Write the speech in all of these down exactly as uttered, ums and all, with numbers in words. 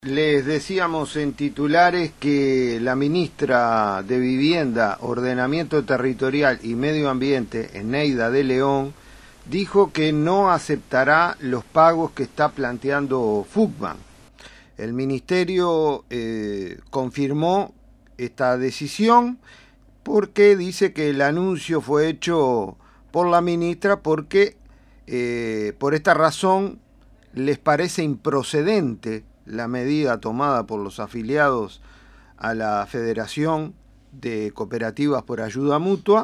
Les decíamos en titulares que la ministra de Vivienda, Ordenamiento Territorial y Medio Ambiente, Eneida de León, dijo que no aceptará los pagos que está planteando FUCBAN. El ministerio eh, confirmó esta decisión porque dice que el anuncio fue hecho por la ministra porque eh, por esta razón les parece improcedente la medida tomada por los afiliados a la Federación de Cooperativas por Ayuda Mutua,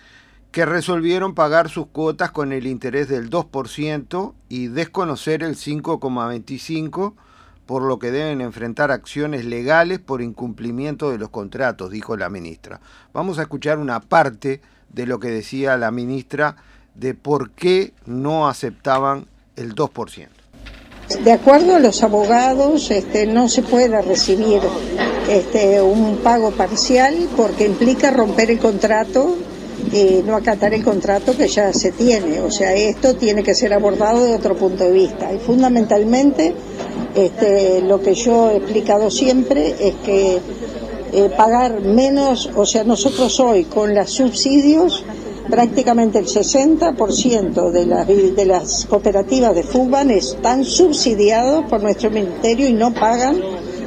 que resolvieron pagar sus cuotas con el interés del dos por ciento y desconocer el cinco coma veinticinco por ciento, por lo que deben enfrentar acciones legales por incumplimiento de los contratos, dijo la ministra. Vamos a escuchar una parte de lo que decía la ministra de por qué no aceptaban el dos por ciento. De acuerdo a los abogados, este, no se puede recibir este, un pago parcial porque implica romper el contrato y no acatar el contrato que ya se tiene. O sea, esto tiene que ser abordado de otro punto de vista. Y fundamentalmente, este, lo que yo he explicado siempre es que eh, pagar menos, o sea, nosotros hoy con los subsidios, prácticamente el sesenta por ciento de las, de las cooperativas de FUCBAN están subsidiados por nuestro ministerio y no pagan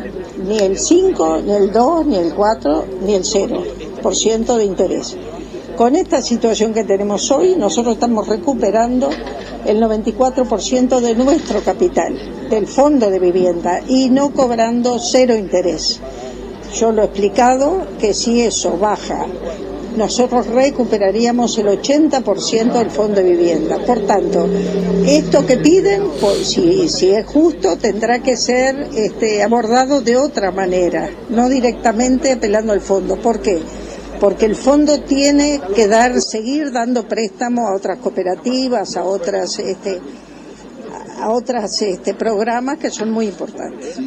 ni el cinco, ni el dos, ni el cuatro, ni el cero por ciento de interés. Con esta situación que tenemos hoy, nosotros estamos recuperando el noventa y cuatro por ciento de nuestro capital, del fondo de vivienda, y no cobrando cero interés. Yo lo he explicado que si eso baja, nosotros recuperaríamos el ochenta por ciento del fondo de vivienda. Por tanto, esto que piden, pues, si, si es justo, tendrá que ser este, abordado de otra manera, no directamente apelando al fondo. ¿Por qué? Porque el fondo tiene que dar, seguir dando préstamo a otras cooperativas, a otras, este, a otras este, programas que son muy importantes.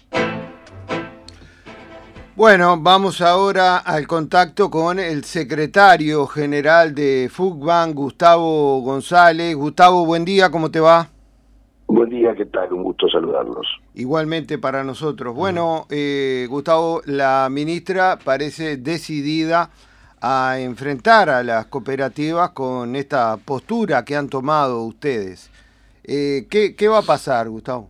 Bueno, vamos ahora al contacto con el secretario general de FUCBAN, Gustavo González. Gustavo, buen día, ¿cómo te va? Buen día, ¿qué tal? Un gusto saludarlos. Igualmente para nosotros. Bueno, eh, Gustavo, la ministra parece decidida a enfrentar a las cooperativas con esta postura que han tomado ustedes. Eh, ¿qué, ¿Qué va a pasar, Gustavo?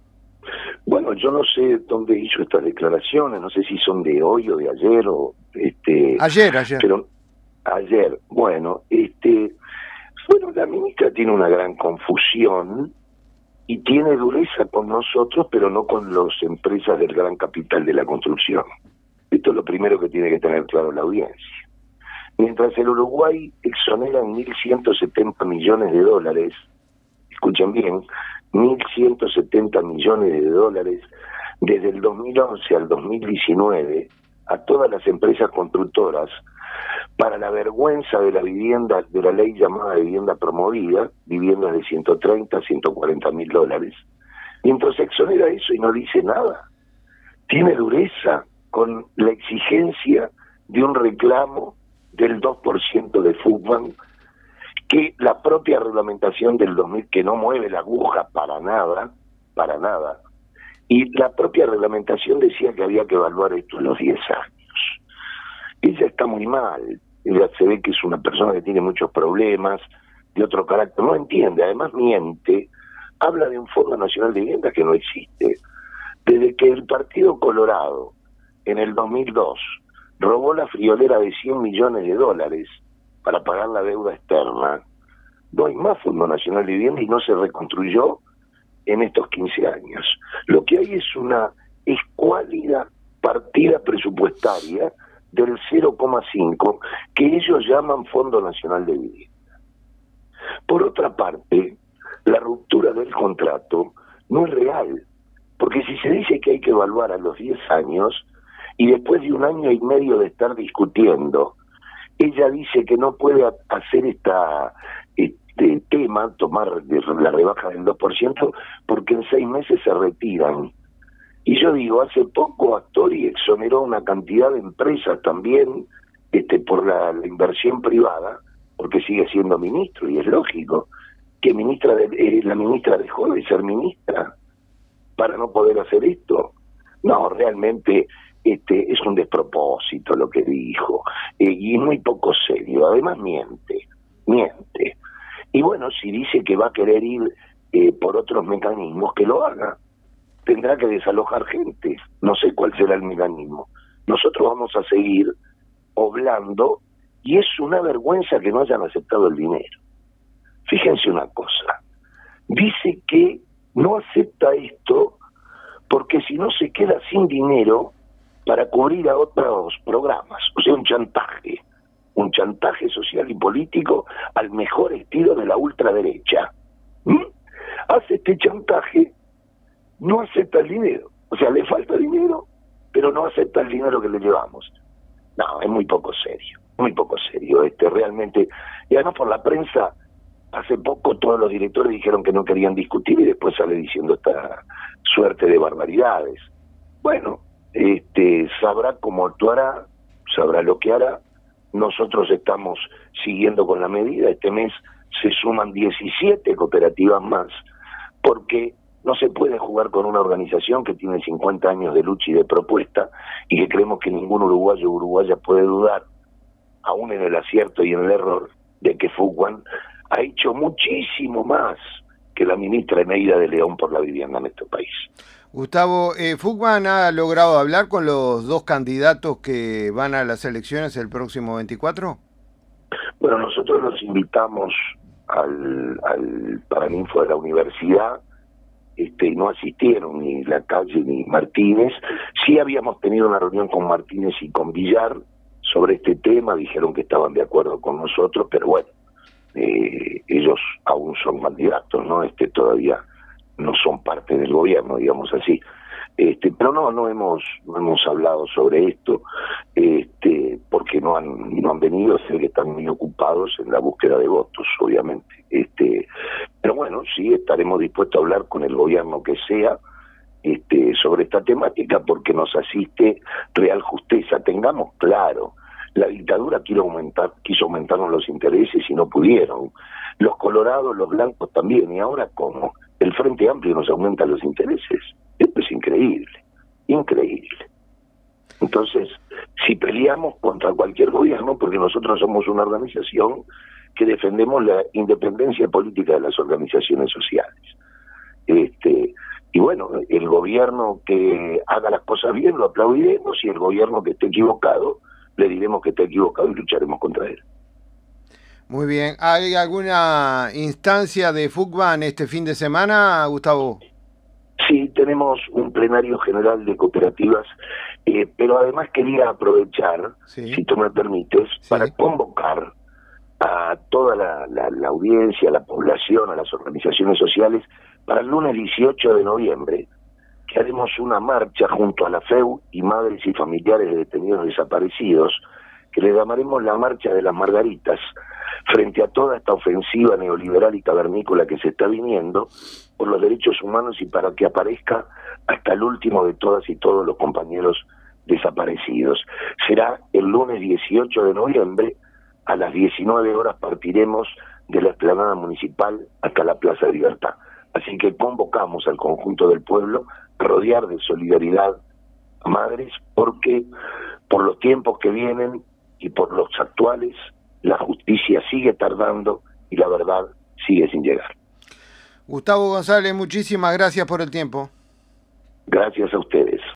Bueno, yo no sé dónde hizo estas declaraciones, no sé si son de hoy o de ayer o este. Ayer, ayer. Pero ayer, bueno, este, bueno, la ministra tiene una gran confusión y tiene dureza con nosotros, pero no con las empresas del gran capital de la construcción. Esto es lo primero que tiene que tener claro la audiencia. Mientras el Uruguay exonera en mil ciento setenta millones de dólares, escuchen bien, mil ciento setenta millones de dólares desde el dos mil once al dos mil diecinueve a todas las empresas constructoras para la vergüenza de la vivienda, de la ley llamada vivienda promovida, viviendas de ciento treinta, ciento cuarenta mil dólares, mientras se exonera eso y no dice nada. Tiene dureza con la exigencia de un reclamo del dos por ciento de FUCBAN, que la propia reglamentación del dos mil, que no mueve la aguja para nada, para nada, y la propia reglamentación decía que había que evaluar esto en los diez años. Ella está muy mal, ella se ve que es una persona que tiene muchos problemas, de otro carácter, no entiende, además miente, habla de un Fondo Nacional de Vivienda que no existe. Desde que el Partido Colorado, en el dos mil dos, robó la friolera de cien millones de dólares para pagar la deuda externa, no hay más Fondo Nacional de Vivienda y no se reconstruyó en estos quince años. Lo que hay es una escuálida partida presupuestaria del cero coma cinco que ellos llaman Fondo Nacional de Vivienda. Por otra parte, la ruptura del contrato no es real, porque si se dice que hay que evaluar a los diez años y después de un año y medio de estar discutiendo, ella dice que no puede hacer esta este tema, tomar la rebaja del dos por ciento, porque en seis meses se retiran. Y yo digo, hace poco Astori exoneró una cantidad de empresas también este, por la, la inversión privada, porque sigue siendo ministro, y es lógico que ministra de, eh, la ministra dejó de ser ministra para no poder hacer esto. realmente este, es un despropósito lo que dijo, eh, y es muy poco serio, además miente, miente. Y bueno, si dice que va a querer ir eh, por otros mecanismos, que lo haga. Tendrá que desalojar gente, no sé cuál será el mecanismo. Nosotros vamos a seguir oblando, y es una vergüenza que no hayan aceptado el dinero. Fíjense una cosa, dice que no acepta esto porque si no se queda sin dinero para cubrir a otros programas, o sea, un chantaje, un chantaje social y político al mejor estilo de la ultraderecha. ¿Mm? Hace este chantaje, no acepta el dinero, o sea, le falta dinero, pero no acepta el dinero que le llevamos. No, es muy poco serio, muy poco serio, este realmente, y además por la prensa, hace poco todos los directores dijeron que no querían discutir y después sale diciendo esta suerte de barbaridades. Bueno, este sabrá cómo actuará, sabrá lo que hará. Nosotros estamos siguiendo con la medida, este mes se suman diecisiete cooperativas más, porque no se puede jugar con una organización que tiene cincuenta años de lucha y de propuesta, y que creemos que ningún uruguayo o uruguaya puede dudar, aún en el acierto y en el error, de que Fugwan ha hecho muchísimo más que la ministra Eneida de León por la vivienda en este país. Gustavo, eh, ¿Fugwan ha logrado hablar con los dos candidatos que van a las elecciones el próximo veinticuatro? Bueno, nosotros los invitamos al, al Paraninfo de la universidad, este, y no asistieron ni La Calle ni Martínez. Sí habíamos tenido una reunión con Martínez y con Villar sobre este tema, dijeron que estaban de acuerdo con nosotros, pero bueno, eh, ellos aún son candidatos, ¿no? Este, todavía no son parte del gobierno, digamos así. Este, pero no, no hemos, no hemos hablado sobre esto, este, porque no han, no han venido, sé que están muy ocupados en la búsqueda de votos, obviamente. Este, pero bueno, sí estaremos dispuestos a hablar con el gobierno que sea, este, sobre esta temática, porque nos asiste Real Justeza. Tengamos claro, la dictadura quiso aumentar, quiso aumentarnos los intereses y no pudieron. Los colorados, los blancos también, y ahora como el Frente Amplio nos aumenta los intereses. Esto es increíble, increíble. Entonces, si peleamos contra cualquier gobierno, porque nosotros somos una organización que defendemos la independencia política de las organizaciones sociales. Este, y bueno, el gobierno que haga las cosas bien lo aplaudiremos, y el gobierno que esté equivocado le diremos que está equivocado y lucharemos contra él. Muy bien. ¿Hay alguna instancia de Fugwan este fin de semana, Gustavo? Sí, tenemos un plenario general de cooperativas, eh, pero además quería aprovechar, sí, si tú me permites, sí, para convocar a toda la, la, la audiencia, a la población, a las organizaciones sociales, para el lunes dieciocho de noviembre, que haremos una marcha junto a la F E U y madres y familiares de detenidos desaparecidos, que le llamaremos la Marcha de las Margaritas, frente a toda esta ofensiva neoliberal y cavernícola que se está viniendo por los derechos humanos, y para que aparezca hasta el último de todas y todos los compañeros desaparecidos. Será el lunes dieciocho de noviembre, a las diecinueve horas partiremos de la explanada municipal hasta la Plaza de Libertad. Así que convocamos al conjunto del pueblo a rodear de solidaridad a madres, porque por los tiempos que vienen y por los actuales, la justicia sigue tardando y la verdad sigue sin llegar. Gustavo González, muchísimas gracias por el tiempo. Gracias a ustedes.